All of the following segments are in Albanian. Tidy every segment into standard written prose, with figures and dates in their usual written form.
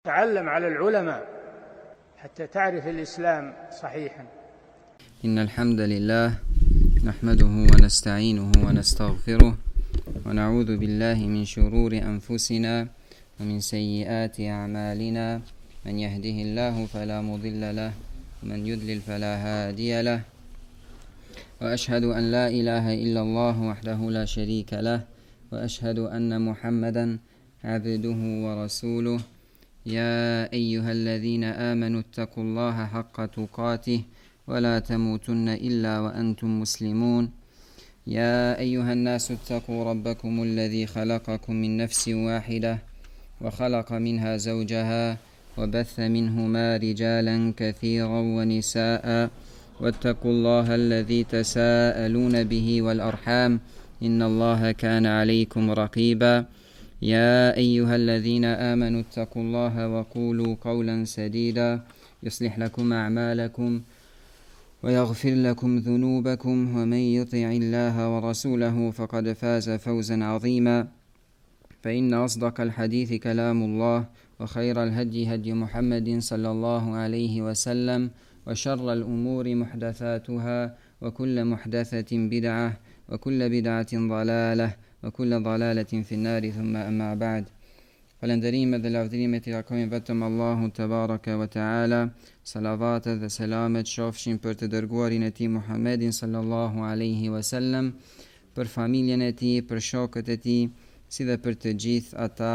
تعلم على العلماء حتى تعرف الإسلام صحيحا. إن الحمد لله نحمده ونستعينه ونستغفره ونعوذ بالله من شرور أنفسنا ومن سيئات أعمالنا. من يهده الله فلا مضل له ومن يضلل فلا هادي له، وأشهد أن لا إله إلا الله وحده لا شريك له، وأشهد أن محمدا عبده ورسوله. يا أيها الذين آمنوا اتقوا الله حق تقاته ولا تموتن إلا وأنتم مسلمون. يا أيها الناس اتقوا ربكم الذي خلقكم من نفس واحدة وخلق منها زوجها وبث منهما رجالا كثيرا ونساء، واتقوا الله الذي تساءلون به والأرحام إن الله كان عليكم رقيبا. يا أيها الذين آمنوا اتقوا الله وقولوا قولا سديدا يصلح لكم أعمالكم ويغفر لكم ذنوبكم، ومن يطع الله ورسوله فقد فاز فوزا عظيما. فإن أصدق الحديث كلام الله، وخير الهدي هدي محمد صلى الله عليه وسلم، وشر الأمور محدثاتها، وكل محدثة بدعة، وكل بدعة ضلالة، وكل ضلالة في النار. ثم أما بعد. Falënderimet dhe lavdrimet i takojnë vetëm Allahut te baraka ve teala. Salavatet dhe selamet qofshin për të dërguarin e tij Muhammedin sallallahu alaihi wasallam, për familjen e tij, për shokët e tij, si dhe për të gjithë ata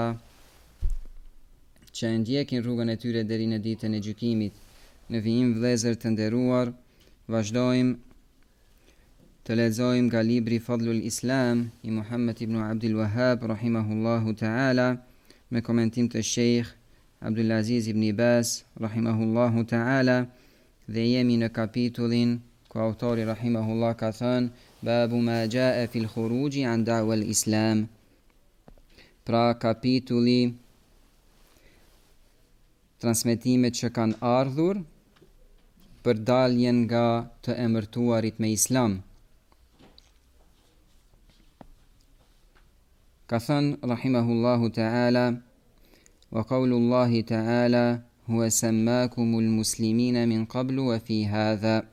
që ndjekin rrugën e tyre deri në ditën e gjykimit. Në vijim vëllezër të nderuar, vazhdojmë të lexojmë nga libri Fadlul Islam i Muhammed ibn Abdul Wahhab rahimahullahu ta'ala, me komentim të Sheikh Abdulaziz ibn Baz rahimahullahu ta'ala, dhe jemi në kapitullin ku autori rahimahullah ka thënë babu ma jaa fil khuruji an da'wa al-islam, pra kapitulli transmetimet që kanë ardhur për daljen nga të emërtuarit me islam. Ka thënë rahimahullahu ta'ala: wa qawlullahi ta'ala huwa sammakumul muslimina min qablu wa fi hadha.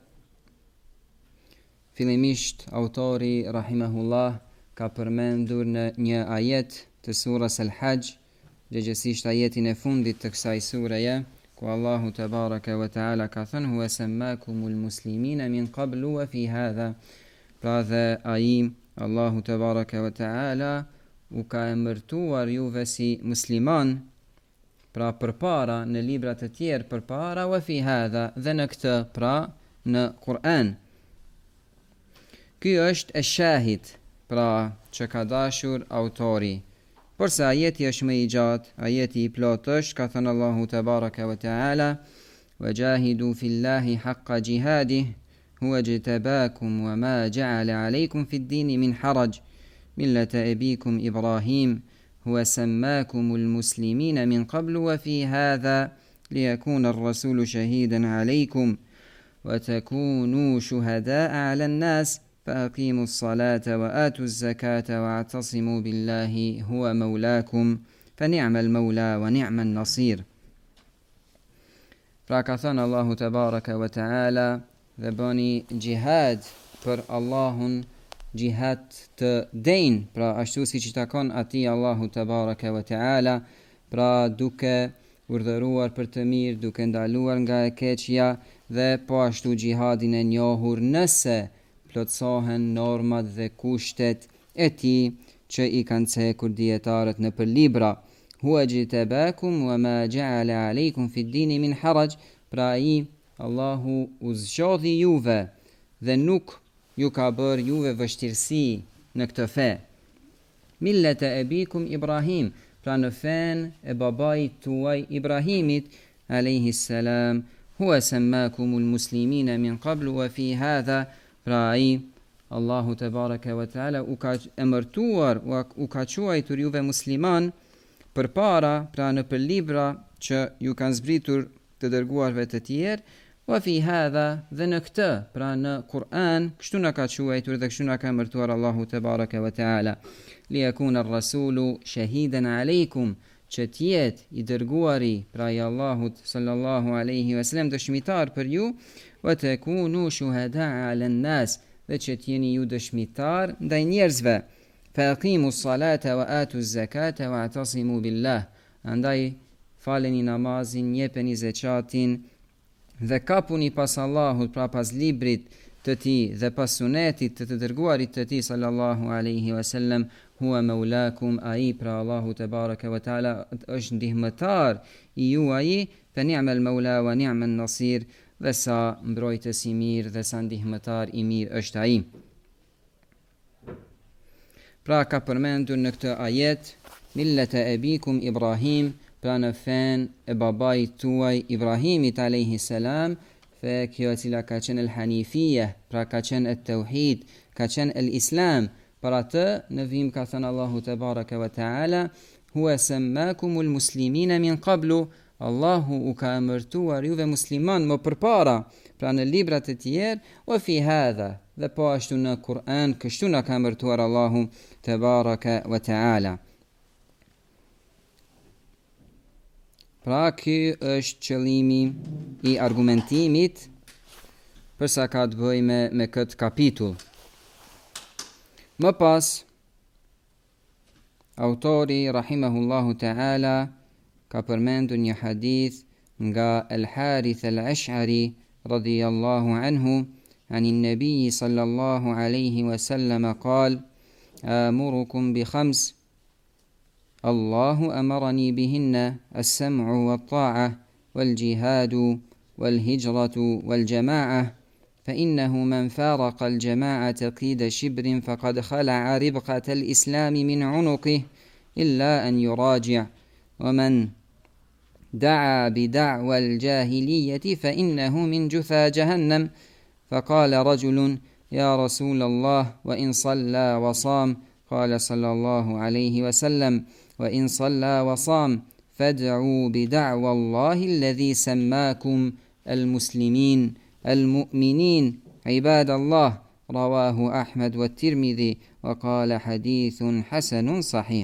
Fillimisht autori rahimahullah ka përmendur në një ajet të surës Al-Hajj, gjëgjësisht ajetin e fundit të kësaj sureje, ku Allahu tabaraka wa ta'ala ka thënë huwa sammakumul muslimina min qablu wa fi hadha. Pra dhe ai Allahu tabaraka wa ta'ala u ka emërtuar juve si musliman, pra përpara në libra të tjerë përpara, wa fi hadha, dhe në këtë, pra në Kur'an. Ky është e shahid, pra që ka dashur autori. Por se ajeti është më i gjatë, ajeti i plot është, ka thënë Allahu tabaraka wa ta'ala: wajahidu fillahi haqqa jihadih huwa jtabakum wa ma ja'ala alaykum fid dini min haraj ملة أبيكم إبراهيم هو سماكم المسلمين من قبل وفي هذا ليكون الرسول شهيدا عليكم وتكونوا شهداء على الناس فأقيموا الصلاة وآتوا الزكاة واعتصموا بالله هو مولاكم فنعم المولى ونعم النصير. Pra ka thënë Allahu tabaraka wa ta'ala, dhe bëni gjihad për Allahun, gjihad të denj, pra ashtu si që takon ati Allahu tabaraka wa ta'ala, pra duke urdhëruar për të mirë, duke ndaluar nga e keqja, dhe po ashtu gjihadin e njohur nëse plotësohen normat dhe kushtet e tij që i kanë cekur dietarët në për libra. Huwa jtabakum wa ma ja'ala alaykum fi d-dini min haraj, pra ai Allahu u zgjodhi juve dhe nuk ju ka bërë juve vështirësi në këtë fe. Millete abikum Ibrahim, pra në fen e babait tuaj Ibrahimit alayhi salam. Huwa sammakumul muslimina min qablu wa fi hadha, pra ai Allahu tabaraka wa taala u ka emërtuar, u ka quajtur juve musliman përpara, pra në për libra që ju kanë zbritur të dërguarve të tjerë, wa fi hadha, dhe në këtë, pra në Kur'an, kështu na ka quajtur dhe kështu na ka emërtuar Allahu te baraka wa taala, li yakuna ar-rasulu shahidan alaykum, që tjetë i dërguari pra i Allahut sallallahu alaihi wasallam dëshmitar për ju, wa takunu shuhada 'ala an-nas, dhe që t'jeni ju dëshmitar ndaj njerëzve. Fa aqimu s-salata wa atu z-zakata wa atasimu billah. Andaj faleni namazin, jepeni zekatin dhe kapuni pas Allahut, pra pas librit të tij dhe pas sunetit të dërguarit të tij sallallahu alaihi wasallam. Huwa maulakum, ai pra Allahu te baraka wa taala është ndihmëtar i juaj, fa ni'mal maula wa ni'man nasir, dhe sa mbrojtës i mirë dhe sa ndihmëtar i mirë është ai. Pra ka përmendur në këtë ajet millata abikum Ibrahim, pra në fen e babait tuaj Ibrahimit alayhi salam, fe kjo cila ka qenë el-hanifia, pra ka qenë el-tauhid, ka qenë el-islam. Për atë në vim ka thënë Allahu te baraka wa taala, huwa sammakumul muslimina min qablu, Allahu u ka emërtuar juve musliman më përpara, pra në librat e tjerë, wa fi hadha, dhe po ashtu në Kur'an, kështu na ka emërtuar Allahu te baraka wa taala. Pra ky është qëllimi i argumentimit përsa ka të bëjë me këtë kapitull. Më pas, autori rahimahullahu ta'ala ka përmendur një hadith nga Al-Harith Al-Ash'ari radiyallahu anhu anin nabiy sallallahu alayhi wa sallam qal amurukum bi khams Allahu amarani bihinna as-sam'u wat-ta'a wal-jihadu wal-hijratu wal-jama'ah فإنه من فارق الجماعة قيد شبر فقد خلع ربقة الإسلام من عنقه إلا أن يراجع ومن دعا بدعوى الجاهلية فإنه من جثى جهنم. فقال رجل يا رسول الله وإن صلى وصام؟ قال صلى الله عليه وسلم وإن صلى وصام فادعوا بدعوى الله الذي سماكم المسلمين المؤمنين عباد الله. رواه أحمد والترمذي وقال حديث حسن صحيح.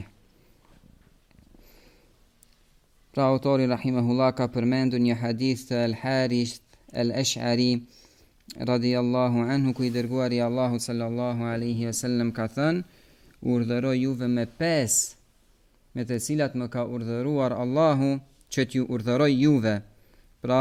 Pra autori rahimahullah ka përmendur një hadith të Al-Harith Al-Ash'ari radiyallahu anhu, ku i dërguari Allahu sallallahu alaihi wasallam ka thënë, urdhëroj juve me 5 me të cilat më ka urdhëruar Allahu që t'ju urdhëroj juve. Pra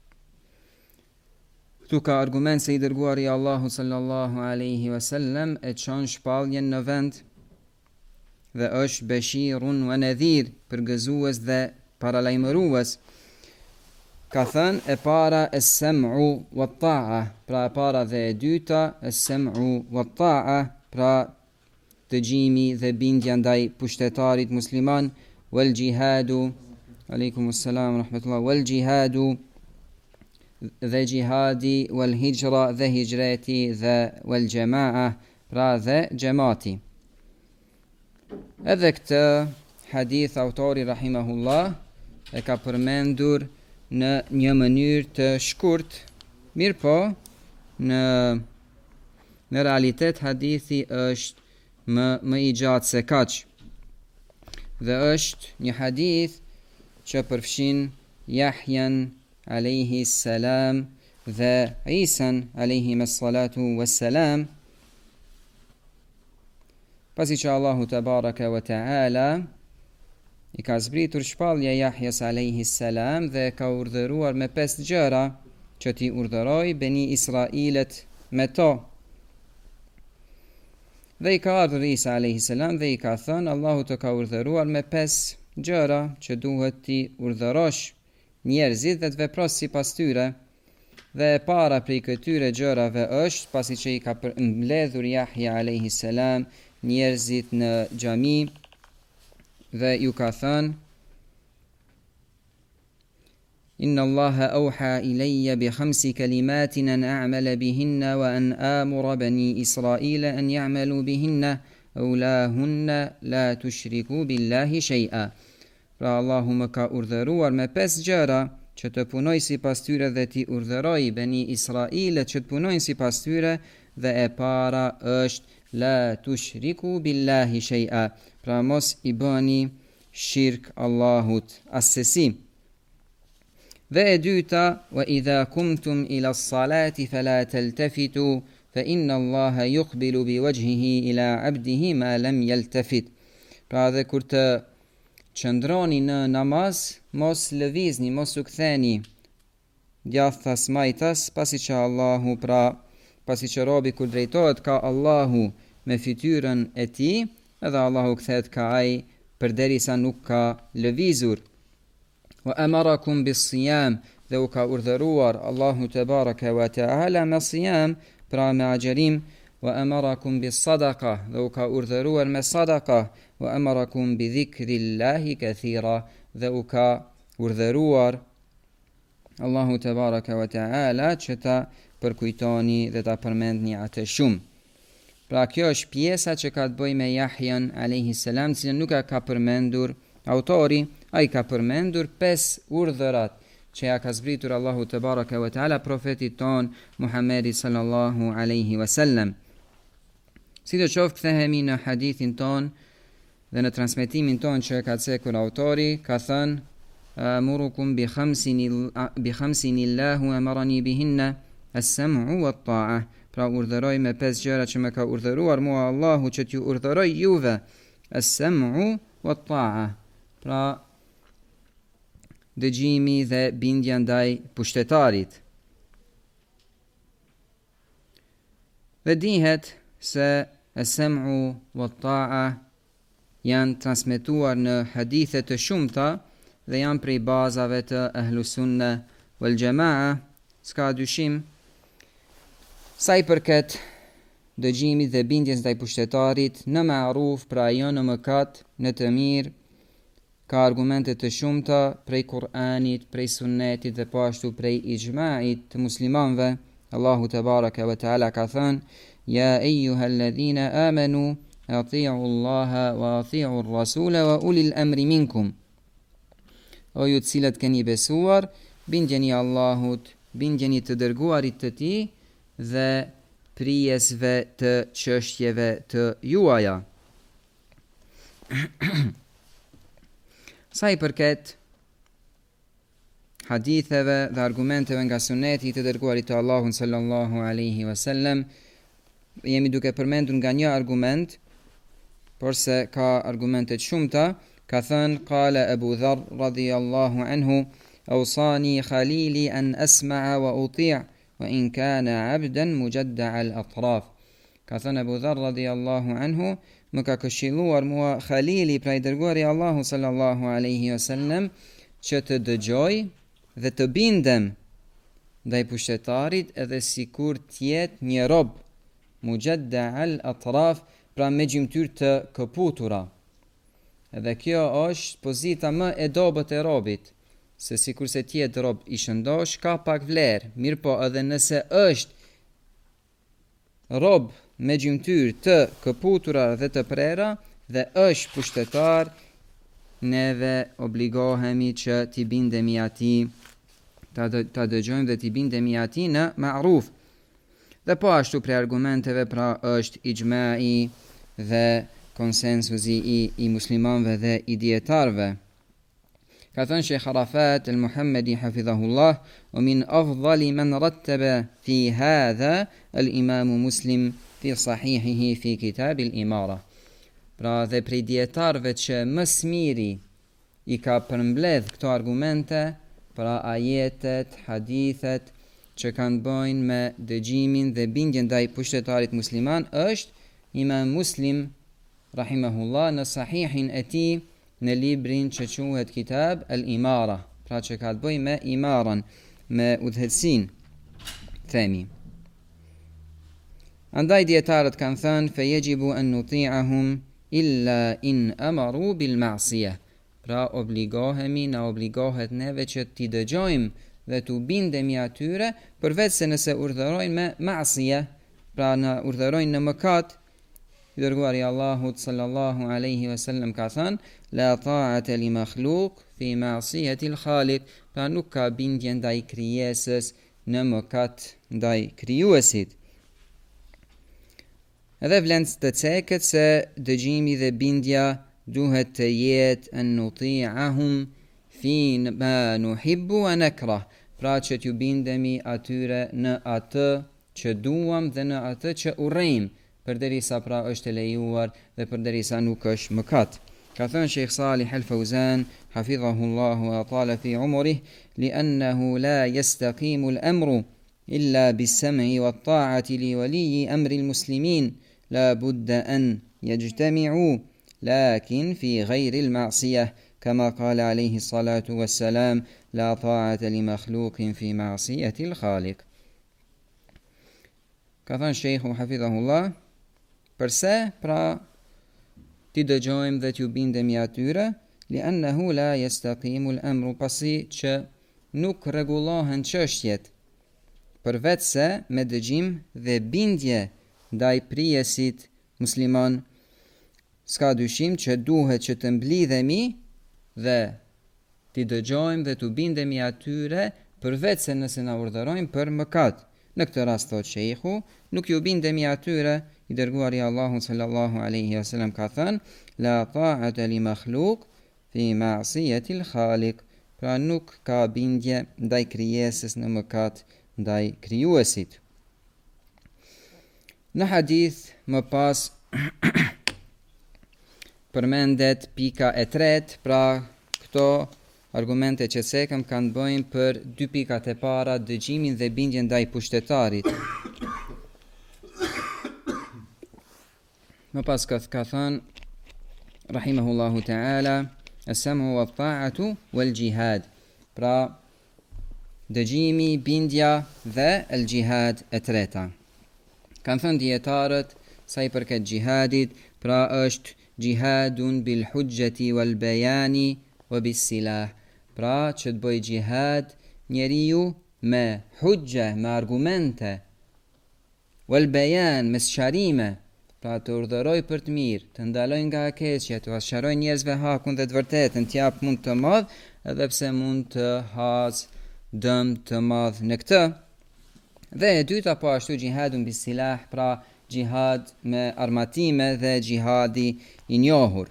këtu ka argument se i dërguari Allahu sallallahu alaihi wasallam e çon shpalljen në vend dhe është bashirun wa nadhir, përgëzues dhe paralajmërues. Ka thënë e para es-sam'u wat-ta'a, pra e para dhe e dyta es-sam'u wat-ta'a, pra dëgjimi dhe bindja ndaj pushtetarit musliman, wal jihadu, alaykumus salam rahmatullah, wal jihadu dhe jihadi, wal hijra dhe hijreti, dhe wal jama'a, pra dhe gjemati. Edhe këtë hadith autori rahimahullah e ka përmendur në një mënyrë të shkurt, mirë po në realitet hadithi është më i gjatë se kaq, dhe është një hadith që përfshin Jahjan alayhi salam dhe Isan alayhi salatu wassalam, pasi që Allahu tabaraka wa ta'ala i ka zbritur shpallja Jahjas alayhi salam dhe ka urdhëruar me 5 gjëra që t'i urdhëroj Beni Israilet me to. Dhe i ka ardhur Isa alayhi salam dhe i ka thënë, Allahu të ka urdhëruar me 5 gjëra që duhet t'i urdhërosh njerëzit dhe të veprosh sipas tyre. Dhe e para prej këtyre gjërave është, pasi që i ka mbledhur Jahja alayhi salam njerëzit në xhami dhe ju ka thënë, Inna Allaha awha ilayya bi 5 kalimatin an a'mala bihinna wa an amura bani Israila an ya'malu bihinna awlahunna la tushriku billahi shay'a. Pra Allahu më ka urdhëruar me 5 gjëra që të punoj sipas tyre dhe t'i urdhëroj Beni Israilet që të punojnë sipas tyre, dhe e para është la tushriku billahi shay'a, pra mos i bëni shirk Allahut asesi. Dhe e dyta, wa idha kumtum ila salati fala taltafitu fa inna Allaha yuqbilu bi wajhihi ila abdihi ma lam yaltafit. Pra dhe kur të qëndroni në namaz, mos lëvizni, mos u ktheni djathtas majtas, pasi që robi kur drejtohet ka Allahu me fytyrën e tij, edhe Allahu kthehet ka ai përderisa nuk ka lëvizur. Wa amarakum bis-siyam, dhe u ka urdhëruar Allahu te baraka wa taala me siyam, pra me agjerim. Wa amarakum bis-sadaqa, dhe u ka urdhëruar me sadaka. Wa amarakum bi dhikrillahi kathira, dhe u ka urdhëruar Allahu te baraka wa taala që ta përkujtoni dhe ta përmendni atë shumë. Pra kjo është pjesa që ka të bëjë me Jahjan alayhi salam, cilën nuk ka përmendur autori. Ai ka përmendur 5 urdhërat që ja ka zbritur Allahu te baraka wa taala profetit ton Muhammedi sallallahu alaihi wasallam. Sidoqoftë kthehemi në hadithin ton dhe në transmetimin ton që ka cekur autori, ka thënë: amurukum bi khamsin illahu amarani bihinna as-sam'u wat-ta'a. Pra urdhëroj me 5 gjëra që më ka urdhëruar mua Allahu që t'ju urdhëroj juve. As-sam'u wat-ta'a, pra dëgjimi dhe bindja ndaj pushtetarit. Dhe dihet se as-sam'u wat-ta'a janë transmetuar në hadithe të shumta dhe janë prej bazave të Ahlus Sunne wal Jamaa. S'ka dyshim, sa i përket dëgjimit dhe bindjes ndaj pushtetarit, në ma'ruf, pra jo në mëkat, në të mirë, ka argumente të shumta prej Kur'anit, prej sunnetit dhe po ashtu prej ijma'it të muslimanëve. Allahu te baraka wa taala ka thënë: ja eyyuhalladhina amanu ati'u Allaha wa ati'u ar-rasula wa ulil amri minkum. O ju të cilët keni besuar, bindjeni Allahut, bindjeni të dërguarit të tij dhe prijesve të çështjeve të juaja. Sa i përket haditheve dhe argumenteve nga suneti të dërguarit të Allahut sallallahu alaihi wasallam, jemi duke përmendur nga një argument, por se ka argumente të shumta. Ka thënë: qala Abu Dharr radhiyallahu anhu awsani khalili an asma'a wa uti' wa in kana 'abdan mujadda' al-atraf. Ka thënë Abu Dharr radhiyallahu anhu, më ka këshilluar mua Khalili, pra i dërguari Allahu sallallahu alaihi wasallam, që të dëgjoj dhe të bindem ndaj pushtetarit edhe sikur t'jet një rob, mujadda al-atraf, pra me gjymtyr të këputura. Edhe kjo është pozita më e dobët e robit, se sikur se t'jet rob i shëndosh ka pak vlerë, mirë po edhe nëse është rob me gjymtyr të këputura dhe të prera dhe është pushtetar, neve obligohemi që t'i bindemi atij, ta dëgjojmë dhe t'i bindemi atij në ma'ruf. Dhe po ashtu prej argumenteve pra është ijma'i dhe konsensusi i muslimanëve dhe i dietarëve. Ka thënë Sheikh Arafat al-Muhammadi hafidhahullah: wa min afdali man rattaba fi hadha al-imam Muslim fi sahihihi fi kitab al-imara. Pra dhe prej dietarëve që më smiri i ka përmbledh këto argumente, pra ajetet, hadithet që kanë bëjnë me dëgjimin dhe bindjen ndaj pushtetarit musliman, është Imam Muslim rahimahullah në sahihin e tij në librin që quhet Kitab al-Imara, pra që ka të bëjë me imaran, me udhëheqësinë, themi. Andaj dietarët kanë thënë: fe yajibu an nuti'ahum illa in amaru bil ma'siyah. Pra obligohemi, na obligohet neve që t'i dëgjojmë dhe t'u bindemi atyre, përveç se nëse urdhërojnë me ma'siyah, pra na urdhërojnë në mëkat. I dërguari Allahut sallallahu alaihi wasallam ka thënë: la ta'ata li makhluq fi ma'siyati al-khaliq. Pra nuk ka bindje ndaj krijesës në mëkat ndaj krijuesit. Edhe vlen të ceket se dëgjimi dhe bindja duhet të jetë an nuti'ahum fi ma nuhibbu wa nakrah, pra që t'ju bindemi atyre në atë që duam dhe në atë që urrejmë, përderisa pra është e lejuar dhe përderisa nuk është mëkat. Ka thënë Sheikh Salih al-Fawzan hafidhahu Allahu wa atala fi umrih, li'annahu la yastaqimu al-amru illa bis-sam'i wat-ta'ati li waliyyi amri al-muslimin, la budda an yajtami'u lakin fi ghayri al-ma'siyah, kama qala alayhi salatu was-salam, la ta'ata li makhluqin fi ma'siyati al-khaliq. Ka thënë Sheikhu hafidhahullah, përse pra ti dëgjojmë dhe t'ju bindemi atyre, li'annahu la yastaqimu al-amru, pasi që nuk rregullohen çështjet, përveç se me dëgjim dhe bindje ndaj prijesit musliman, s'ka dyshim që duhet që të mblidhemi dhe t'i dëgjojmë dhe t'u bindemi atyre, përveç se nëse na urdhërojnë për mëkat. Në këtë rast thot Sheikhu, nuk ju bindemi atyre, i dërguari Allahu sallallahu alaihi wasallam ka thënë, la ta'ata li makhluq fi ma'siyati al-khaliq, pra nuk ka bindje ndaj krijesës në mëkat ndaj krijuesit. Në hadith më pas përmendet pika e tretë, pra këto argumente që sekëm kanë bëjnë për dy pikat e para, dëgjimin dhe bindjen ndaj pushtetarit. Më pas ka thënë rahimahullahu ta'ala, as-sam'u wat-ta'atu wal-jihad, pra dëgjimi, bindja dhe el-jihad e treta. Kanë thënë dietarët sa i përket jihadit, pra është jihadun bil hujjati wal bayani wa bis silah, pra që të bëj jihad njeriu me hujje, me argumente, wal bayan, me sqarime, pra të urdhëroj për të mirë, të ndaloj nga e keqja, të sqaroj njerëzve hakun dhe të vërtetën, t'jap mund të madh, edhe pse mund të has dëm të madh në këtë. Dhe e dyta po ashtu jihadun bis silah, pra jihad me armatime dhe jihadi i njohur.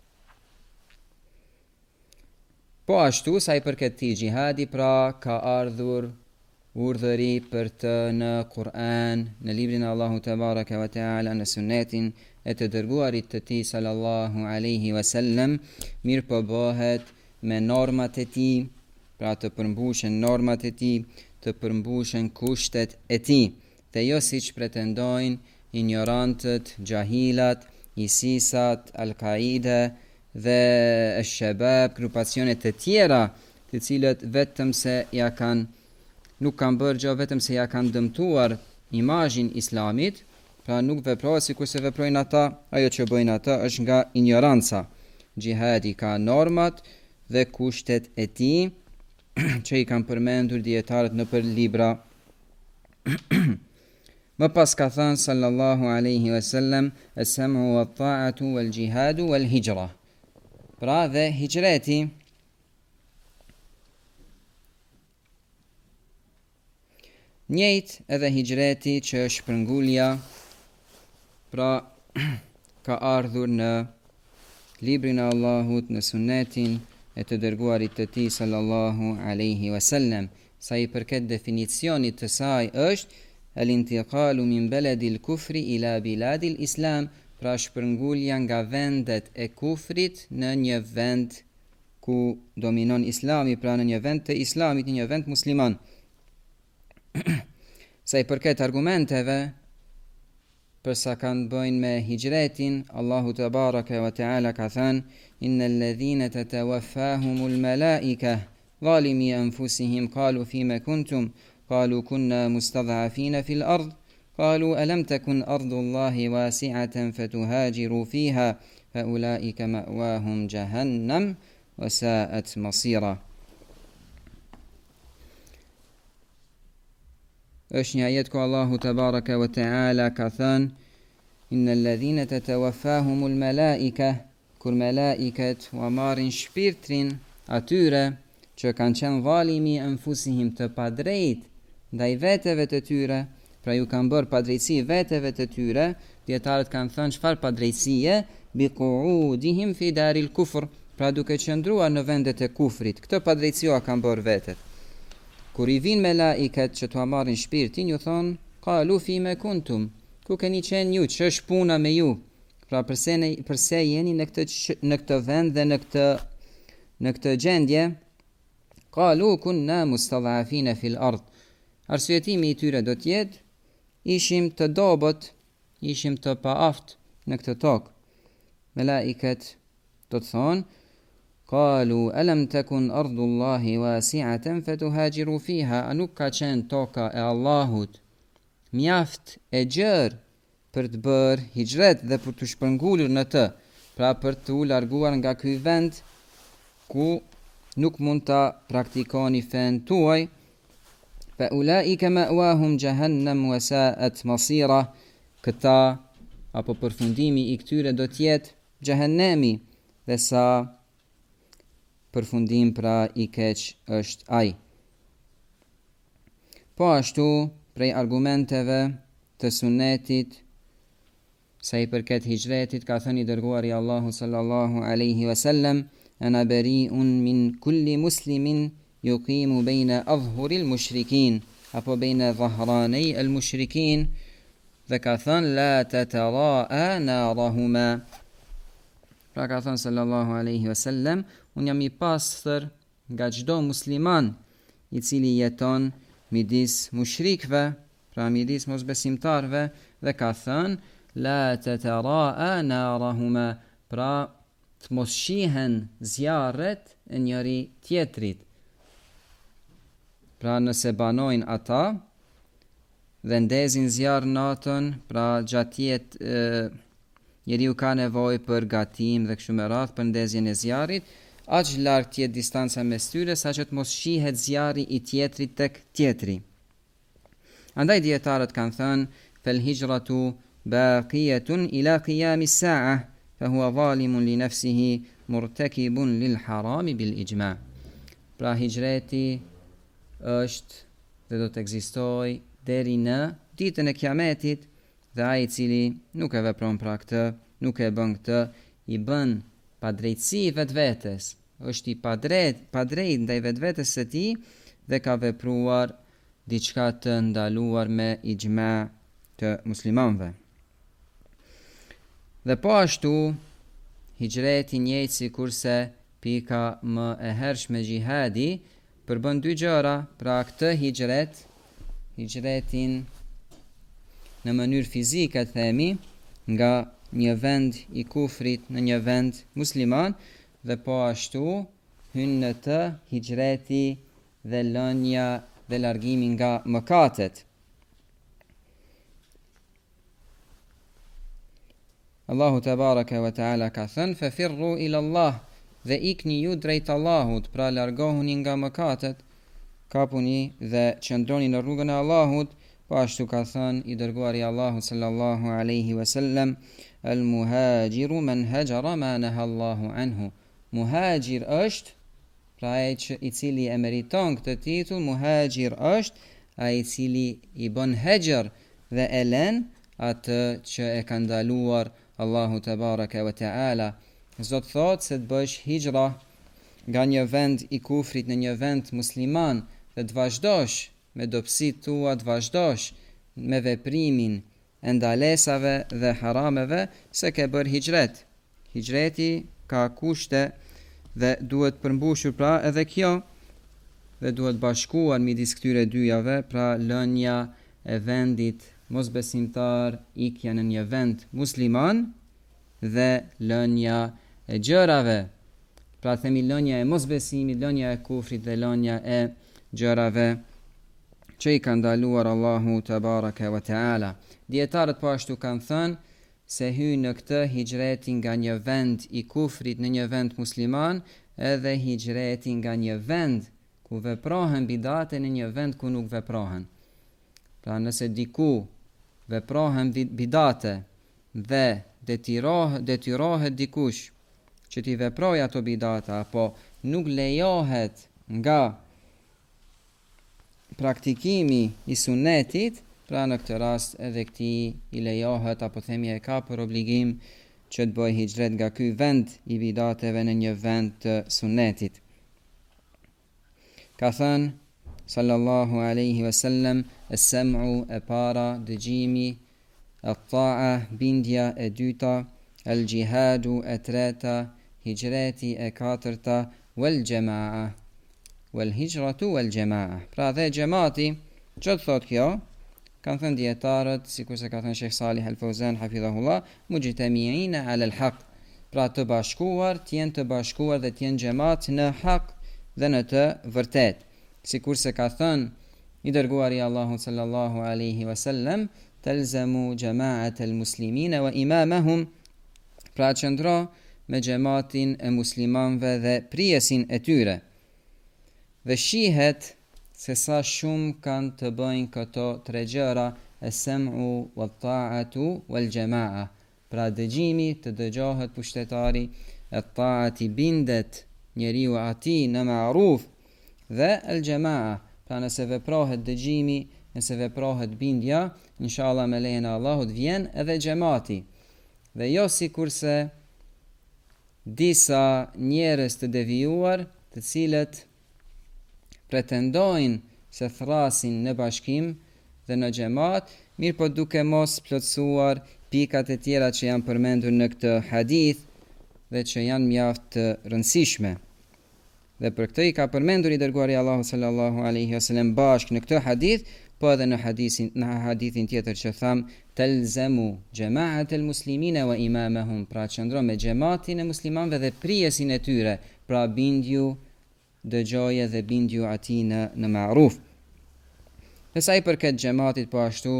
Po ashtu sa i përket këtij jihadi, pra ka ardhur urdhëri për të në Kur'an, në librin e Allahut te baraka ve teala, në sunetin e të dërguarit të tij sallallahu alaihi wasallam, mirë po bëhet me normat e tij, pra të përmbushen normat e tij, të përmbushen kushtet e tij, dhe jo siç pretendojnë ignorantët, gjahilat, ISIS-at, Al-Qaida dhe Al-Shabab, grupacionet të tjera, të cilët vetëm se ja kanë nuk kanë bërë gjë, vetëm se ja kanë dëmtuar imazhin islamit, pra nuk veprojnë sikur se veprojnë ata, ajo që bëjnë ata është nga ignoranca. Jihadi ka normat dhe kushtet e tij që i kanë përmendur dietarët në për libra. Më pas ka thënë sallallahu alaihi wasallam, as-sam'u wat-ta'atu wal-jihadu wal-hijra, pra dhe hijreti. Njëjt edhe hijreti që është shpërngulja, pra ka ardhur në librin e Allahut, në sunetin e të dërguarit të tij sallallahu alaihi wasallam. Sa i përket definicionit të saj është al-intiqalu min baladil kufri ila biladil islam, pra shpërngulja nga vendet e kufrit në një vend ku dominon islami, pra në një vend të islamit, në një vend musliman. Sa i përket argumenteve për sa kanë bëjnë me hijretin, Allahu te baraka wa taala ka thënë, innal ladhina tatawaffahumul malaika zalimi anfusihim qalu fima kuntum qalu kunna mustad'afina fil ard qalu alam takun ardullahi wasi'atan fatuhajiru fiha faulaika ma'wahum jahannam wa sa'at masira. është një ajet ku Allahu te baraka wa taala ka thënë, innal ladhina tatawaffahumul malaika, kur malaikat u marrin shpirtrin atyre që kanë qenë zalimi anfusihim, të padrejt ndaj veteve të tyre, pra ju kanë bërë padrejtësi veteve të tyre. Dietarët kanë thënë çfarë padrejtësie, biqu'udihim fi daril kufr, pra duke qëndruar në vendet e kufrit. Këtë padrejtësia kanë bërë vetet. Kur i vin me laiket që t'ua marrin shpirtin, ju thonë, qalu fima kuntum, ku keni qenë ju, që është puna me ju? Pra përse jeni në këtë vend dhe në këtë gjendje? Qalu kunna mustad'afina fil ard. Arsyetimi i tyre do t'jetë, ishim të dobët, ishim të paaft në këtë tokë. Melaiket do të thonë, qalu alam takun ardullahi wasi'atan fatuhajiru fiha, a nuk ka qenë toka e Allahut mjaft e gjerë për të bërë hijret dhe për të shpërngulur në të, pra për të larguar nga ky vend ku nuk mund ta praktikoni fen tuaj. Fa ulaika ma'wahum jahannam wa sa'at masira, këta apo përfundimi i këtyre do të jetë xhehenemi, dhe sa përfundim pra i keq është ai. Po ashtu prej argumenteve të sunetit sa i përket hijretit, ka thënë i dërguari Allahu sallallahu alaihi wasallam, ana bari'un min kulli muslimin yuqimu bayna adhhuril mushrikin, apo bayna dhahranay al mushrikin, dhe ka thënë la tatara'a narahuma. Pra ka thënë sallallahu alaihi wasallam, unë jam i pastër nga çdo musliman i cili jeton midis mushrikve, pra midis mosbesimtarve, dhe ka thënë la tatara'a narahuma, pra të mos shihen zjarret e njëri tjetrit. Pra nëse banojnë ata dhe ndezin zjarr natën, pra gjatjet njeriu ka nevojë për gatim dhe kështu me radhë për ndezjen e zjarrit, aq larg të jetë distanca mes tyre sa që të mos shihet zjarri i tjetrit tek tjetri. Andaj dietarët kanë thënë fel hijratu baqiyatun ila qiyam as-sa'a fa huwa zalimun li nafsihi murtakibun lil harami bil ijma. Pra hijreti është dhe do të ekzistojë deri në ditën e kiametit, dhe ai i cili nuk e vepron pra këtë, nuk e bën këtë, i bën padrejtësi vetvetes, është i padrejt ndaj vetvetes së tij dhe ka vepruar diçka të ndaluar me ijma të muslimanëve. Dhe po ashtu hijreti njëjtë sikurse pika më e hershme xhihadi përbën dy gjëra, pra këtë hijretin në mënyrë fizike themi, nga një vend i kufrit në një vend musliman, dhe po ashtu hyn në të hijreti dhe lënia dhe largimi nga mëkatet. Allahu tebaraka wa taala ka thënë fafirru ila Allah, dhe ikni ju drejt Allahut, pra largohuni nga mëkatet, kapuni dhe qëndroni në rrugën e Allahut. Po ashtu ka thënë i dërguari Allahu sallallahu alaihi wasallam, al muhajiru man hajara ma naha Allahu anhu. Muhajir është, pra ai i cili e meriton këtë titull, muhajir është ai i cili i bën hijr dhe e lën atë që e ka ndaluar Allahu tebaraka wa taala. Zot thot se të bësh hijra nga një vend i kufrit në një vend musliman dhe të vazhdosh me dobësitë tua, të vazhdosh me veprimin e ndalesave dhe harameve, se ke bërë hijret. Hijreti ka kushte dhe duhet përmbushur pra edhe kjo, dhe duhet bashkuar midis këtyre dyjave, pra lënia e vendit mosbesimtar, ikja në një vend musliman, dhe lënia e gjërave, pra themi lënia e mosbesimit, lënia e kufrit dhe lënia e gjërave që i ka ndaluar Allahu tebaraka wa taala. Dietarët po ashtu kanë thënë se hyn në këtë hijreti nga një vend i kufrit në një vend musliman, edhe hijreti nga një vend ku veprohen bidate në një vend ku nuk veprohen. Pra nëse diku veprohen bidate dhe detyrohet dikush që t'i veprojë ato bidata, apo nuk lejohet nga praktikimi i sunetit, pra në këtë rast edhe këtij i lejohet, apo themi e ka për obligim që të bëj hijret nga ky vend i bidateve në një vend të sunetit. Ka thënë sallallahu alaihi wasallam, as-sam'u e para, dëgjimi, at-ta'a bindja e dyta, al-jihadu e treta, hijreti e katërta, wal-jama'a, wal-hijratu wal-jama'a. Pra dhe gjemati, që të thot kjo? Kanë thënë dietarët, sikur se ka thënë Sheikh Salih Al-Fawzan hafidhahullah, mujtami'ina 'ala al-haq. Pra të bashkuar, të jenë të bashkuar dhe të jenë xhamat në hak dhe në të vërtet. Sikur se ka thënë i dërguari i Allahut sallallahu alaihi wasallam, talzamu jama'at al-muslimina wa imamahum. Pra qëndro me xhamatin e muslimanëve dhe prijesin e tyre. Dhe shihet se sa shumë kanë të bëjnë këto tre gjëra, as-sam'u wat-ta'atu wal-jama'a. Pra dëgjimi, të dëgjohet pushtetari, at-ta'ati bindet njeriu atij në ma'ruf, dhe al-jama'a, pra nëse veprohet dëgjimi, nëse veprohet bindja, inshallah me lejen e Allahut vjen edhe xhamati. Dhe jo sikurse disa njerëz të devijuar, të cilët pretendojnë se thrasin në bashkim dhe në xhamat, mirë po duke mos plotësuar pikat e tjera që janë përmendur në këtë hadith dhe që janë mjaft të rëndësishme. Dhe për këtë i ka përmendur i dërguari Allahu sallallahu alaihi wasallam bashkë në këtë hadith, po edhe në hadithin tjetër që tham, talzamu jama'at al-muslimina wa imamahum, pra qëndro me xhamatin e muslimanëve dhe prijesin e tyre, pra bindju, dëgjoje dhe bindju atij në ma'ruf. Sa i përket xhamatit, po ashtu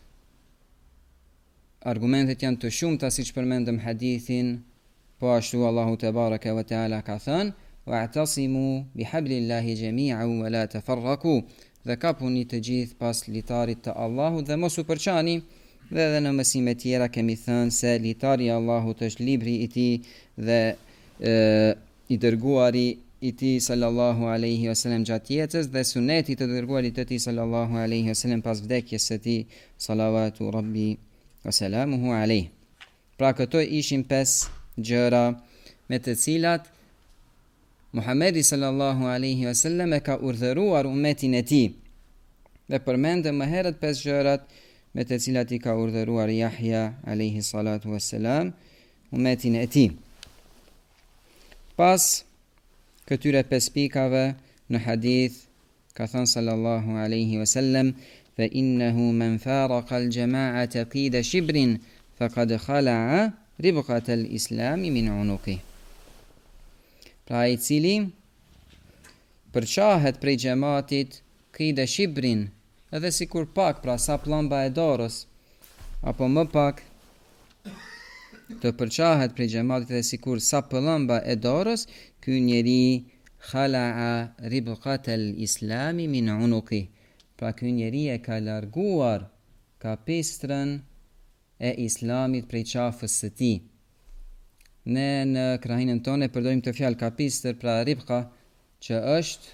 argumentet janë të shumta siç përmendëm hadithin, po ashtu Allahu te baraka ve teala ka thënë: wa'tasimu bihablillahi jami'an wa la tafarraqu. Dhe kapuni të gjithë pas litarit të Allahut dhe mos u përçani. Dhe edhe në mësime tjera kemi thënë se litari i Allahut është libri i tij dhe i dërguari i tij sallallahu alaihi wasallam gjatë jetës dhe suneti të dërguarit të tij sallallahu alaihi wasallam pas vdekjes së tij, salavatu rabbi wa salamuhu alaihi. Pra këto ishin 5 gjëra me të cilat Muhamedi sallallahu alaihi wasallam e ka urdhëruar ummetin e tij. Dhe përmendëm më herët 5 gjërat me të cilat i ka urdhëruar Yahya alaihi salatu wassalam ummetin e tij. Pas këtyre 5 pikave në hadith ka thënë sallallahu alaihi wasallam: fa innahu man faraqa al-jama'ata qida shibrin faqad khala'a ribqata al-islam min 'unuqih. Pra i cili përçahet prej xhamatit qida shibrin, edhe sikur pak, pra sa plomba e dorës, apo më pak të përçahet prej xhamatit dhe sikur sa plomba e dorës, ky njeri khala'a ribqata al-islami min 'unuqih. Pra ky njeri e ka larguar kapistrën e islamit prej qafës së tij. Ne në krahinën tonë përdorim të fjalë kapistër, pra ribqa, që është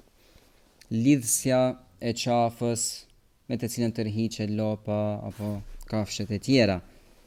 lidhësja e qafës me të cilën tërhiqet lopa apo kafshët e tjera.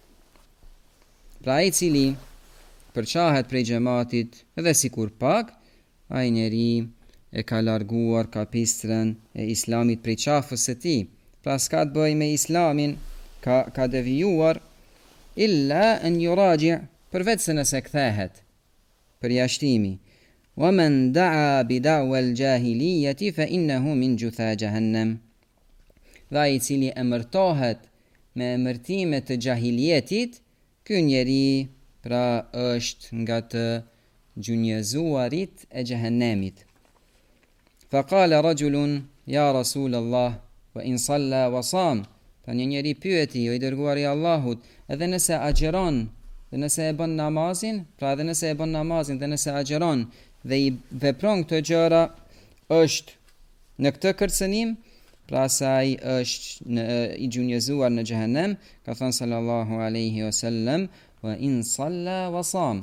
Pra ai cili përçahet prej xhamatit edhe sikur pak, ai njeri e ka larguar kapistrën e islamit prej qafës së tij. Pra s'ka të bëjë me islamin, ka devijuar, illa an yuraji', përveç se nëse kthehet për jashtimi. Wa man da'a bi da'wa al-jahiliyati fa innahu min jutha jahannam. Dhe ai i cili emërtohet me emërtime të jahilietit, ky njeri pra është nga të gjunjëzuarit e xhehenemit. Fa qala rajulun ya rasul Allah wa in salla wa sam. Ta një njeri pyeti: o i dërguari i Allahut, edhe nëse agjeron dhe nëse e bën namazin, pra edhe nëse e bën namazin dhe nëse agjeron dhe i vepron këto gjëra, është në këtë kërcënim, pra sa ai është i gjunjëzuar në xhehenem. Ka thënë sallallahu alaihi wasallam: wa in salla wa sam.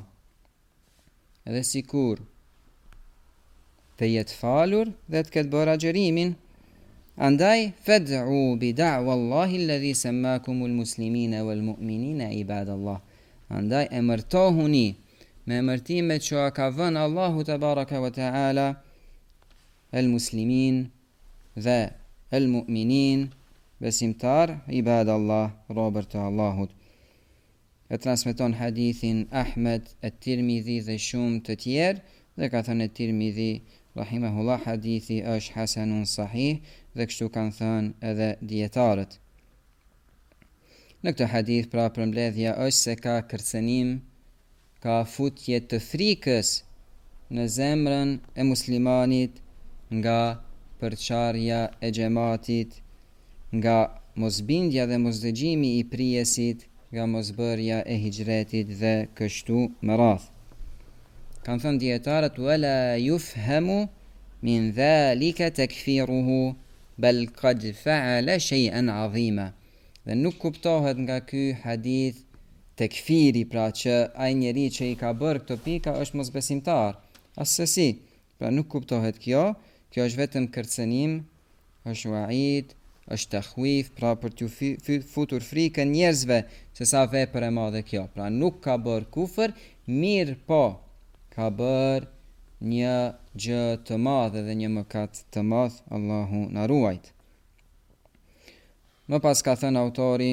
Edhe sikur të jetë falur dhe të ketë bërë agjerimin, andaj fad'u bi da'wa Allahi alladhi sammakumul muslimina wal mu'minina ibadallah. Andaj emërtohuni me emërtimet që a ka vënë Allahu te baraka wa taala el muslimin dhe el mu'minin, besimtar, ibadallah, robër të Allahut. E transmeton hadithin Ahmed, et-Tirmidhi dhe shumë të tjerë, dhe ka thënë et-Tirmidhi rahimahullah, hadithi është hasanun sahih, dhe kështu kanë thënë edhe dietarët. Në këtë hadith pra përmbledhja është se ka kërcënim, ka futje të frikës në zemrën e muslimanit nga përçarja e xhamatit, nga mosbindja dhe mosdëgjimi i prijesit, nga mosbërja e hijretit dhe kështu me radhë. Kanë thënë dietarët wala yufhamu min dhalika takfiruhu bal qad fa'ala shay'an 'azima. Dhe nuk kuptohet nga ky hadith tekfiri, pra që ai njeri që i ka bërë këto pika është mosbesimtar. Asesi, pra nuk kuptohet kjo është vetëm kërcënim, është wa'id, është takhwif, pra për t'ju futur frikën njerëzve se sa vepër e madhe kjo. Pra nuk ka bërë kufër, mirë po ka bërë një gjë të madhe dhe një mëkat të madh, Allahu na ruajt. Më pas ka thënë autori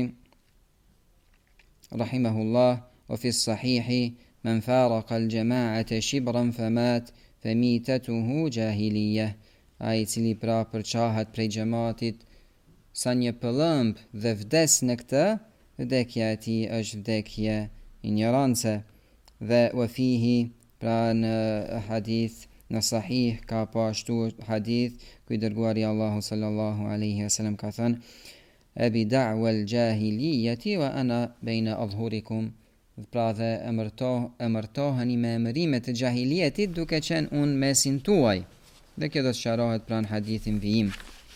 rahimahullah, o fi sahihi men faraqa al-jama'ata shibran famat famitatuhu jahiliyah. Ai i cili pra përçahet prej xhamatit sa një pëllëmb dhe vdes në këtë, vdekja e tij është vdekje ignorance. Dhe wafihi, pra në hadith në sahih ka po ashtu hadith ku i dërguari Allahu sallallahu alaihi wasallam ka thënë abi da'wa al-jahiliyati wa ana baina adhhurikum. Pra dhe emërtoheni me emërimet të jahiliyetit duke qenë unë mesin tuaj. Dhe kjo do të sqarohet pranë hadithin vijim.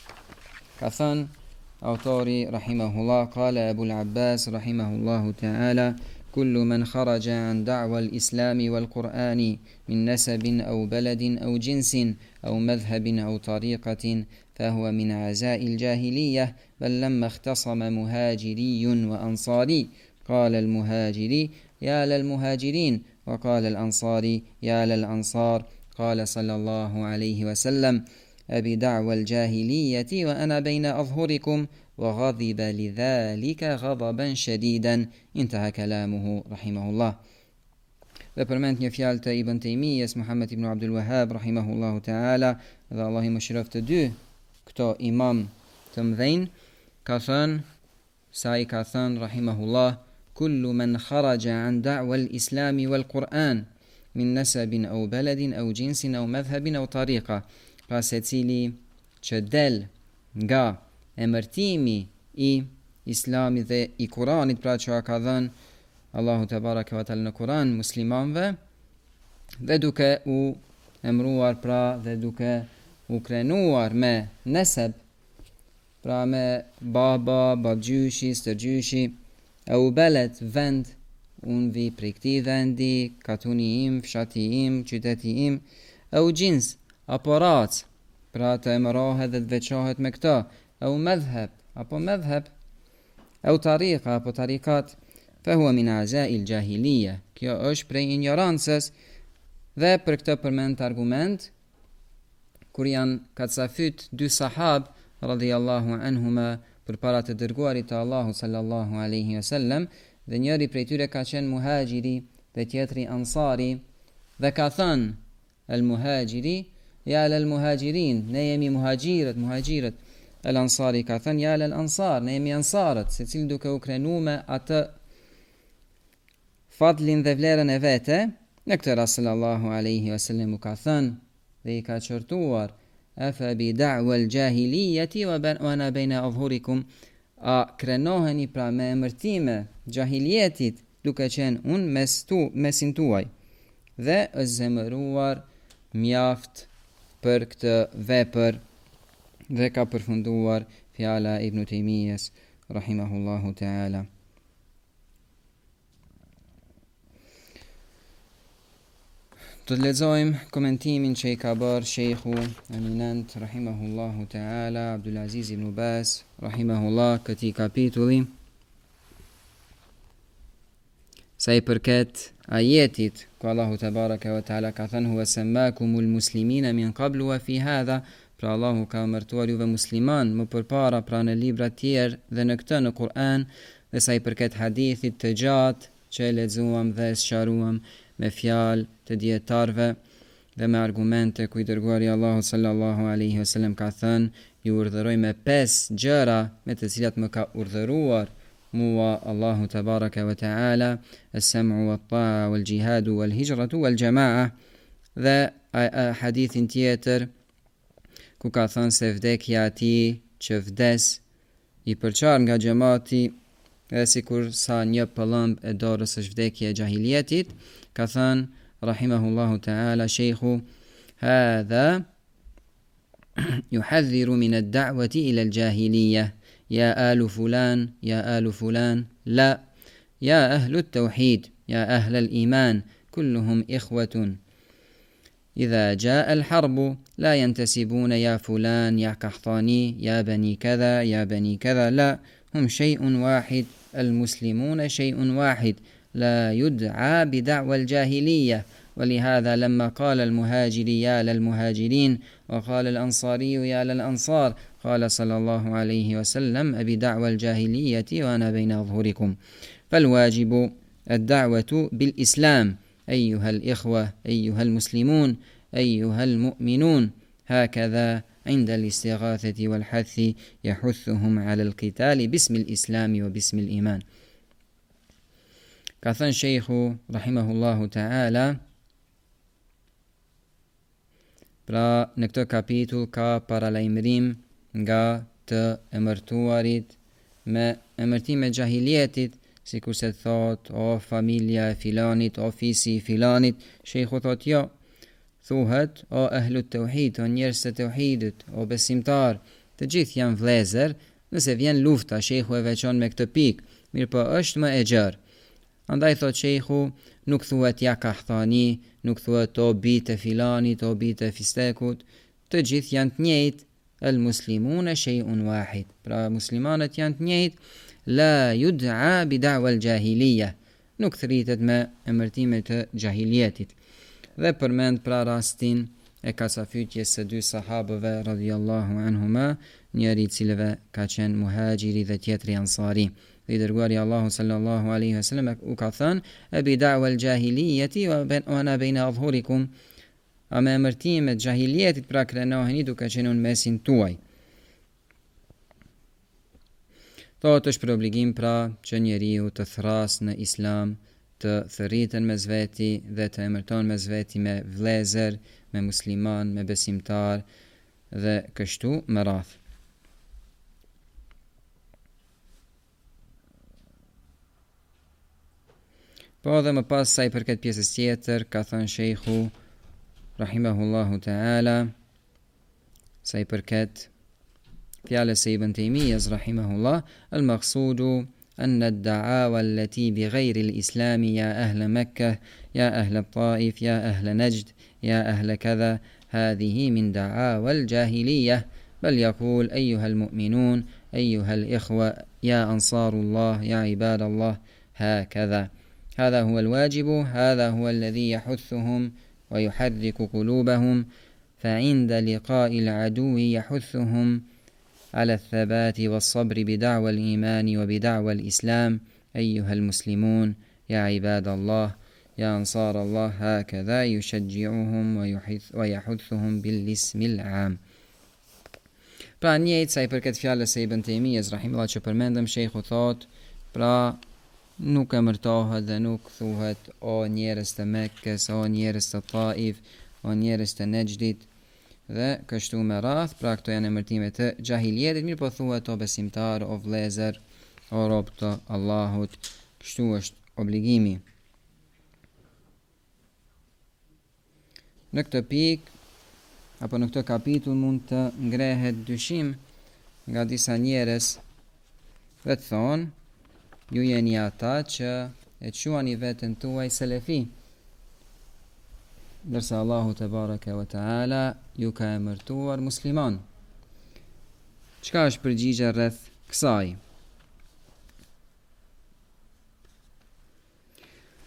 Ka thënë autori rahimahullah, qala Abu al-Abbas rahimahullahu ta'ala kullu man kharaja an da'wa al-islami wal-Qur'ani min nasabin aw baladin aw jinsin aw madhhabin aw tariqatin fahuwa min a'za'i al-jahiliyyah bal lamma ikhtasama muhajiriyyun wa ansari qala al-muhajiri ya lil-muhajirin wa qala al-ansari ya lil-ansar قال صلى الله عليه وسلم أبي دعوى الجاهلية وأنا بين أظهركم وغضب لذلك غضبا شديدا. انتهى كلامه رحمه الله. Dhe përmend një fjalë të Ibn Taymijes, Muhammad ibn Abdul Wahhab rahimahullahu ta'ala, dhe Allah i mëshiroft të dy këto imam të mëdhenj, ka thënë, sa i ka thënë rahimahullah, kullu man kharaja an da'wa al-islami wal-Qur'an min nasabin au baladin au jinsin au madhhabin au tariqa. Pra se cili që del nga emërtimi i islamit dhe i Kuranit, pra që ka dhënë Allahu te baraka wa taala në Kuran muslimanve, dhe duke u emruar pra dhe duke u krenuar me neseb, pra me baba, babgjyshi, stërgjyshi, au balad vend, unë vi prej këti vendi, katuni im, fshati im, qyteti im, au gjins, apo rac, pra të emërohet dhe të veçohet me këta, au madhhab, apo madhhab, au tariqa, apo tarikat, fa hua min a'za'i al-jahiliya. Kjo është prej ignorancës, dhe për këtë përmend argument, kur janë kacafyt dy sahab, radhiyallahu anhuma, për para të dërguarit të Allahu sallallahu alaihi wasallam, dhe njëri prej tyre ka qenë muhajiri dhe tjetri ansari, dhe ka thënë el muhajiri ja lel muhajirin, ne jemi muhajirët. El ansari ka thënë ja lel ansar, ne jemi ansarët, se cilë duke u krenu me atë fadlin dhe vlerën e vete. Në këtë rast sallallahu alaihi wasallam ka thënë dhe i ka çortuar afa bi da'wa al-jahiliyati wa ana baina adhhurikum, a krenoheni pra me emërtime jahilietit duke qenë unë mesin tuaj. Dhe është zemëruar mjaft për këtë vepër, dhe ka përfunduar fjala Ibn Taymijes rahimahullahu ta'ala. Do të lexojmë komentimin që i ka bërë Sheikhu eminent rahimahullahu ta'ala Abdulaziz ibn Baz rahimahullah këtij kapitulli. sa I përket ajetit ku Allahu te baraka wa taala ka thënë huwa sammakumul muslimina min qablu wa fi hadha, pra Allahu ka emërtuar juve musliman më përpara, pra në libra tjerë dhe në këtë në Kur'an, dhe sa I përket hadithit të gjatë që e lexuam dhe e sqaruam me fjalë të dietarëve dhe me argumente ku I dërguari Allahu sallallahu alaihi wasallam ka thënë, ju urdhëroj me 5 gjëra me të cilat më ka urdhëruar mua Allahu tabaraka wa taala, as-sam'u wat-ta'a wal-jihadu wal-hijratu wal-jama'a. Dhe hadithin tjetër ku ka thënë se vdekja ati që vdes I përqar nga xhamati, dhe sikur sa një pëllëmb e dorës është vdekja e jahilietit, ka thënë rahimahullahu ta'ala sheikhu, hadha yuhadhiru min ad-da'wati ila al-jahiliyah ya alu fulan la ya ahlu at-tawhid ya ahla al-iman kulluhum ikhwatun إذا جاء الحرب لا ينتسبون يا فلان يا قحطاني يا بني كذا يا بني كذا، لا، هم شيء واحد، المسلمون شيء واحد، لا يدعى بدعوى الجاهلية. ولهذا لما قال المهاجري يا للمهاجرين وقال الأنصاري يا للأنصار قال صلى الله عليه وسلم أبدعوى الجاهلية وأنا بين أظهركم. فالواجب الدعوة بالإسلام أيها الإخوة أيها المسلمون أيها المؤمنون، هكذا عند الاستغاثة والحث يحثهم على القتال باسم الإسلام وباسم الإيمان. Ka thënë shejhu rahimahullahu ta'ala, pra në këtë kapitull ka paralajmërim nga të emërtuarit me emërtime gjahiljetit, si kurse thot o familja e filanit, o fisi I filanit. Shejhu thot jo, thuhet o ehlu të tauhid, o njerëz të tauhidit, o besimtar, të gjithë janë vlezër, nëse vjen lufta. Shejhu e veçon me këtë pikë, mirë po është më e gjerë. Andaj thot shejhu, nuk thuhet ja kahthani, nuk thuhet o bitë e filanit, o bitë e fistekut, të gjithë janë të njëjtë, el muslimune shejun wahid, pra muslimanët janë të njëjtë, la yud'a bi da'wa al-jahiliya, nuk thritet me emërtime të jahilietit. Dhe përmend pra rastin e kasafytjes së 2 sahabëve radhiyallahu anhuma, njëri I cilëve ka qenë muhajiri dhe tjetri ansari. I dërguari Allahu sallallahu alaihi wasallam u ka thënë e bi da'wa al-jahiliyati wa ana baina adhhurikum, a me emërtime të jahilietit pra krenoheni duke qenë në mesin tuaj. Thot është për obligim pra që njeriu të thras në islam, të thërriten mes veti dhe të emërton mes veti me vlezër, me musliman, me besimtar dhe kështu me radhë. Po dhe më pas sa I përket pjesës tjetër, ka thënë shejhu rahimahullahu ta'ala, sa I përket fjalës së Ibn Taymiyes rahimahullah, al-maqsudu أن الدعاوى التي بغير الإسلام يا أهل مكة يا أهل الطائف يا أهل نجد يا أهل كذا هذه من دعاوى الجاهلية، بل يقول أيها المؤمنون أيها الإخوة يا أنصار الله يا عباد الله، هكذا. هذا هو الواجب، هذا هو الذي يحثهم ويحرك قلوبهم، فعند لقاء العدو يحثهم على الثبات والصبر بدعوى الإيمان وبدعوى الإسلام أيها المسلمون يا عباد الله يا أنصار الله، هكذا يشجعهم ويحثهم بالاسم العام. Pra njëjtë sa I përket fjalës së Ibn Taymiyes rahimahullah që përmendëm, shejhu thot, pra nuk emërtohet dhe nuk thuhet o njerëz të Mekkës, o njerëz të Taif, o njerëz të Nejdit dhe kështu me radhë, pra këto janë emërtime të jahilietit, mirë po thuhet o besimtar, o vlezër, o rob të Allahut, kështu është obligimi. Në këtë pikë apo në këtë kapitull mund të ngrehet dyshim nga disa njerëz dhe të thonë ju jeni ata që e quani veten tuaj selefi, ndërsa Allahu te baraka wa taala ju ka emërtuar musliman. Çka është përgjigja rreth kësaj?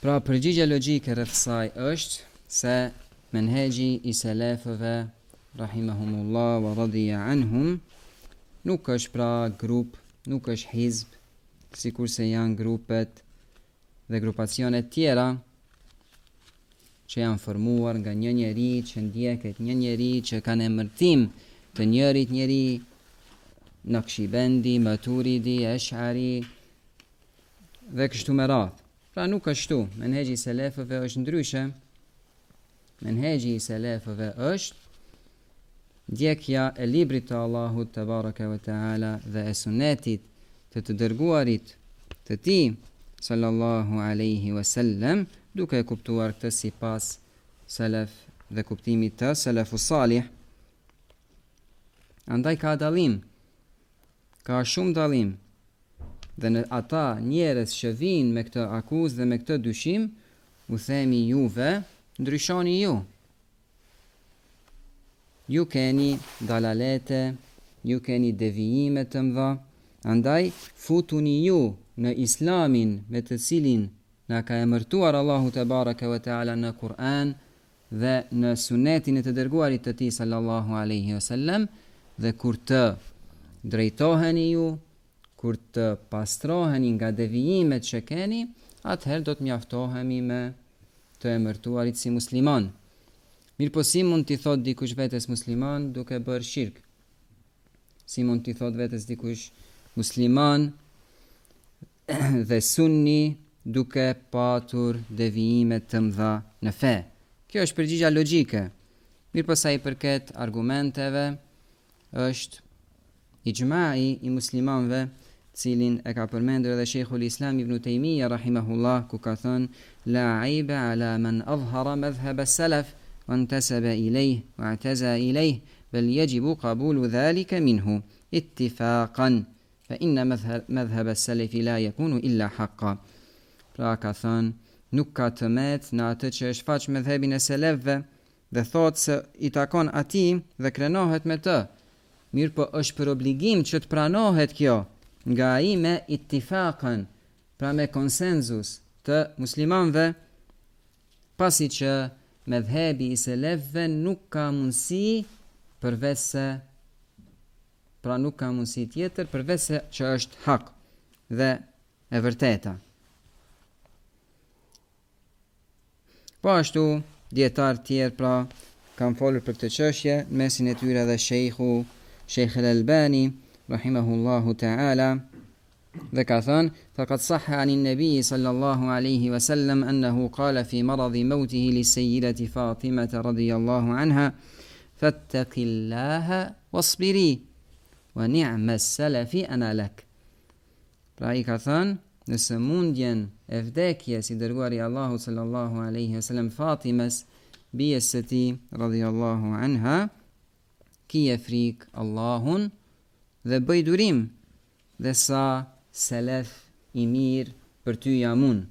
Pra përgjigja logjike rreth kësaj është se menhexhi i selefëve rahimahumullah wa radiya anhum nuk është pra grup, nuk është hizb, sikurse janë grupet dhe grupacionet tjera që janë formuar nga një njeri që ndjeket një njeri që kanë emërtim të njërit njeri, Naqshbendi, Maturidi, Ash'ari dhe kështu me radhë. Pra nuk është shtu. Menhexhi i selefëve është ndryshe. Menhexhi i selefëve është ndjekja e librit të Allahut te baraka ve taala dhe e sunetit të dërguarit të tij sallallahu alaihi wasallam, duke kuptuar këtë sipas selef dhe kuptimit të selefus salih. Andaj ka dallim, ka shumë dallim, dhe në ata njerëz që vinë me këtë akuzë dhe me këtë dyshim, u themi juve, ndryshoni ju. Ju keni dalalete, ju keni devijime të mëdha, andaj futuni ju në islamin me të cilin na ka emërtuar Allahu te baraka ve taala në Kur'an dhe në sunetin e të dërguarit të tij sallallahu alaihi wasallam, dhe kur të drejtoheni ju, kur të pastroheni nga devijimet që keni, atëherë do të mjaftohemi me të emërtuarit si musliman. Mirë po si mund t'i thot dikush vetes musliman duke bërë shirk? Si mund t'i thot vetes dikush musliman dhe sunni duke patur devijimet të mëdha në fe? Kjo është përgjigja logjike. Mirë po sa i përket argumenteve, është ijma'i i muslimanëve, cilin e ka përmendur edhe Sheikhul Islam Ibn Taymija rahimahullah, ku ka thënë la aiba ala man adhhara madhhab as-salaf wa intasaba ilayhi wa i'taza ilayhi bal yajibu qabulu dhalika minhu ittifaqan fa inna madhhab as-salaf la yakunu illa haqqan. Pra ka thënë nuk ka tëmet në atë që është faq madhhabin e selefëve dhe thot se i takon atij dhe krenohet me të. Mirë po është për obligim që të pranohet kjo nga ai me ittifaqan, pra me konsenzus të muslimanëve, pasi që medhhebi i selefëve nuk ka mundësi përveç se, pra nuk ka mundësi tjetër përveç se që është hak dhe e vërteta. Po ashtu dietar tjerë pra kanë folur për këtë çështje, në mesin e tyre dhe Sheikh al-Albani rahimahullahu ta'ala, dhe ka thënë faqad sahha anin nabi sallallahu alaihi wasallam annahu qala fi maradi mautihi li sayyidati Fatima radhiyallahu anha fattaqillaha wasbiri wa ni'ma as-salafi ana lak. Pra i ka thënë në sëmundjen e vdekjes i dërguari Allahu sallallahu alaihi wasallam Fatimes, bijes së tij radhiyallahu anha, kije frik Allahun dhe bëj durim, dhe sa selef i mirë për ty jam unë.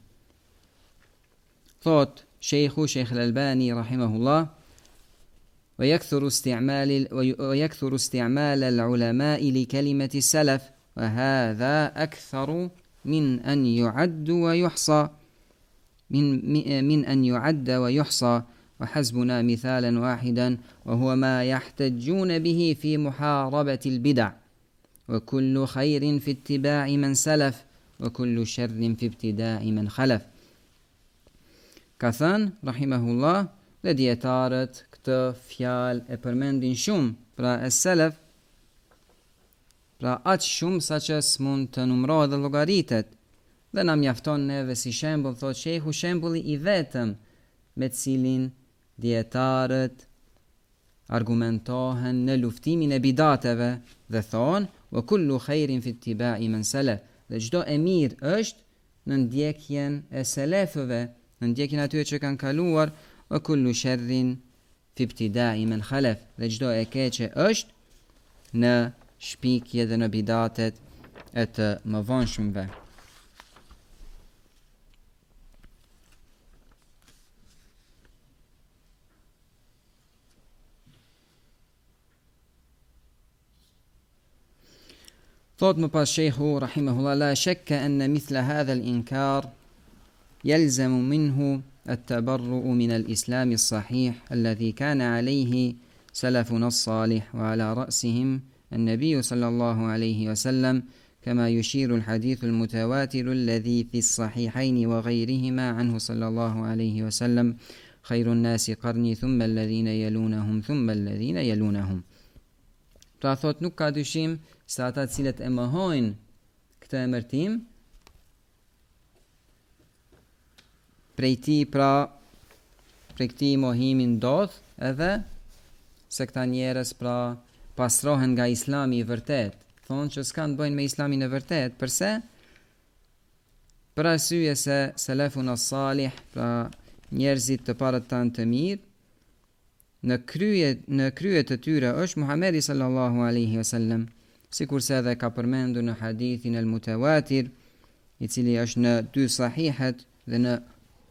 Thot Sheikh al-Albani rahimahullah, ويكثر استعمال العلماء لكلمة السلف وهذا أكثر من أن يعد ويحصى من أن يعد ويحصى وحسبنا مثالا واحدا وهو ما يحتجون به في محاربة البدع وكل خير في اتباع من سلف وكل شر في ابتداء من خلف. Ka thënë rahimahullah, dhe dietarët këtë fjalë e përmendin shumë, pra e selef, pra aq shumë sa që s'mund të numërohet dhe llogaritet, dhe na mjafton neve si shembull, thot shehu, shembulli i vetëm me të cilin dietarët argumentohen në luftimin e bidateve dhe thonë wa kullu khairin fi ittiba'i man salaf, dhe çdo e mirë është në ndjekjen e selefëve, në ndjekjen atyre që kanë kaluar, wa kullu sharrin fi ibtida'i man khalaf, dhe çdo e keqe është në shpikje dhe në bidatet e të mëvonshmëve. Thot më pas shehu rahimahullah, la shakka anna mithla hadha al-inkar يلزم منه التبرؤ من الإسلام الصحيح الذي كان عليه سلفنا الصالح، وعلى رأسهم النبي صلى الله عليه وسلم، كما يشير الحديث المتواتر الذي في الصحيحين وغيرهما عنه صلى الله عليه وسلم: خير الناس قرني ثم الذين يلونهم ثم الذين يلونهم. Pra thot, nuk ka dyshim se ata cilët e mohojnë këtë emërtim, prej këtij mohimi ndodh edhe se këta njerëz pra pastrohen nga Islami i vërtet. Thonë që s'kan bëjnë me Islamin e vërtet. Përse? Për arsye se selefun as-salih, pra njerëzit të parët tanë të mirë, në krye të tyre është Muhamedi sallallahu alaihi wasallam, sikurse edhe ka përmendur në hadithin al-mutawatir, i cili është në 2 sahihet dhe në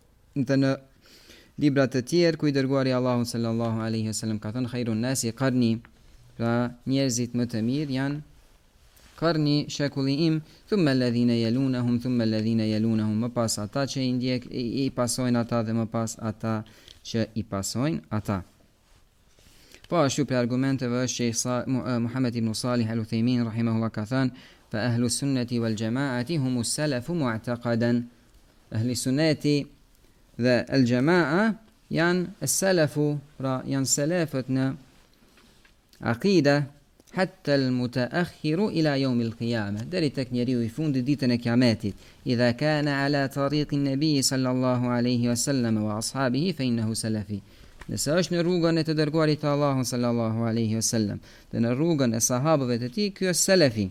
libra të tjerë, ku i dërguari Allahu sallallahu alaihi wasallam ka thënë: khairun nasi qarni, pra njerëzit më të mirë janë qarni, shekulli im, thumma alladhina yalunahum thumma alladhina yalunahum, më pas ata që i pasojnë ata dhe më pas ata që i pasojnë ata. Po ashtu për argumenteve është Sheikh Muhammad ibn Salih al-Uthaymin rahimahullah ka thënë: fa ahlu sunnati wal jamaati humus salafu mu'taqadan. Ahli sunnati dhe al-jamaa janë as-salafu, pra janë selefët në aqida, hatta al-mutaakhiru ila yawm al-qiyamah, deri tek njeriu i fundit ditën e kiametit. Idha kana ala tariqi an-nabi sallallahu alaihi wasallam wa ashabihi fa innahu salafi. Nëse është në rrugën e të dërguarit të Allahut sallallahu alaihi wasallam dhe në rrugën e sahabëve të tij, ky është salafi.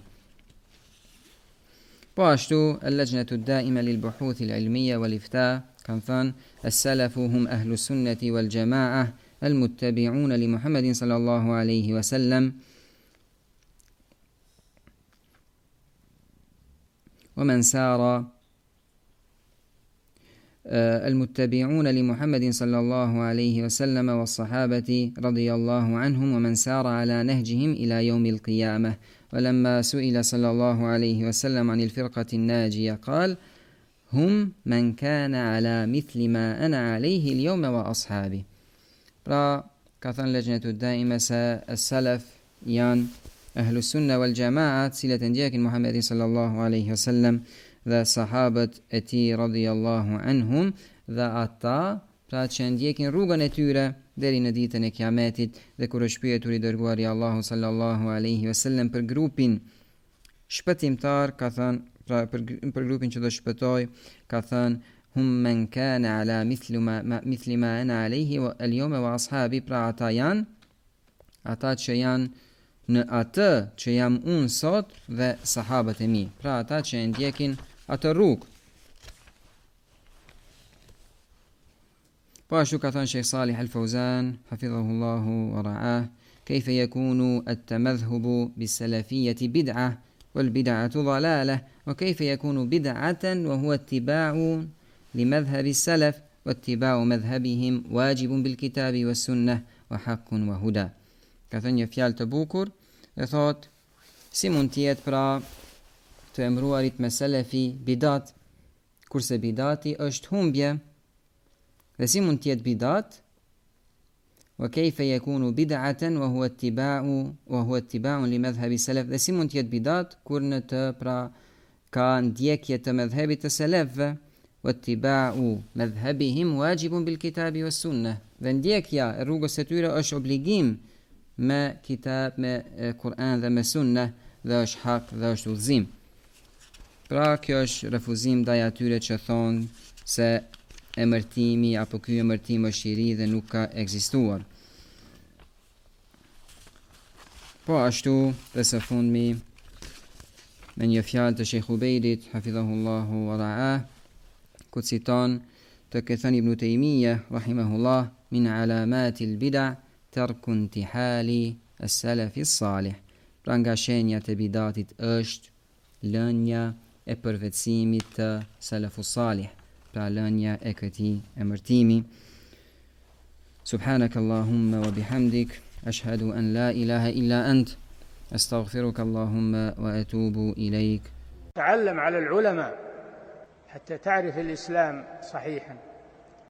Po ashtu al-lajnatu ad-da'ima lil-buhuth al-ilmiyya wal-ifta kanë thënë: as-salafu hum ahlu sunnati wal-jama'ah al-muttabi'un li Muhammadin sallallahu alaihi wasallam ومن سار المتبعون لمحمد صلى الله عليه وسلم والصحابة رضي الله عنهم ومن سار على نهجهم إلى يوم القيامة. ولما سئل صلى الله عليه وسلم عن الفرقة الناجية قال: هم من كان على مثل ما أنا عليه اليوم وأصحابي. pra ka thënë lejnatu daime se as-salaf janë ahlu sunna wal jamaat, cilët e ndjekin Muhammedin sallallahu alaihi wasallam dhe sahabët e tij radhiyallahu anhum, dhe ata pra që ndjekin rrugën e tyre deri në ditën e kiametit. Dhe kur është pyetur i dërguari Allahu sallallahu alaihi wasallam për grupin shpëtimtar, ka thënë, pra për grupin që do shpëtoj, ka thënë: hum men kana ala mithli ma ana alayhi al-yawma wa ashabi, pra ata janë ata që janë në atë që jam unë sot dhe sahabët e mi, pra ata që e ndjekin atë rrugë. Po ashtu ka thënë Sheikh Salih al-Fawzan hafidhahullahu wa ra'ah: kayfa yakunu at-tamadhhabu bis-salafiyyati bid'ah wal bid'atu dalalah, wa kayfa yakunu bid'atan wa huwa ittiba'u li madhhabi as-salaf wa ittiba'u madhhabihim wajibun bil kitabi was sunnah wa haqqun wa huda. Ka thënë një fjalë të bukur dhe thot: si mund tjetë pra të emruarit me selefi bidat, kurse bidati është humbje, dhe si mund tjetë bidat, wa kayfa yakunu bid'atan wa huwa ittiba'u li madhhabi salaf, dhe si mund tjetë bidat kur në të pra ka ndjekje të madhhabit të selefëve, wa ittiba'u madhhabihim wajibun bil kitabi was sunnah, dhe ndjekja e rrugës së tyre është obligim me kitab, me Kur'an dhe me sunna, dhe është hak dhe është udhëzim. Pra kjo është refuzim ndaj atyre që thonë se emërtimi apo ky emërtim është i ri dhe nuk ka ekzistuar. Po ashtu dhe së fundmi me një fjalë të Sheikh Ubejrit hafidhahullahu wa ra'ah, ku citon të thënë Ibn Taymiyah rahimahullah: min alamatil bid'a tarku intihali as-salafi as-salih. Pra nga shenjat e bidatit është lënja e përvetësimit të salafus salih, pra lënja e këtij emërtimi. Subhanakallahumma wa bihamdik, ashhadu an la ilaha illa ant, astaghfiruka Allahumma wa atubu ilayk. تعلم على العلماء حتى تعرف الإسلام صحيحا.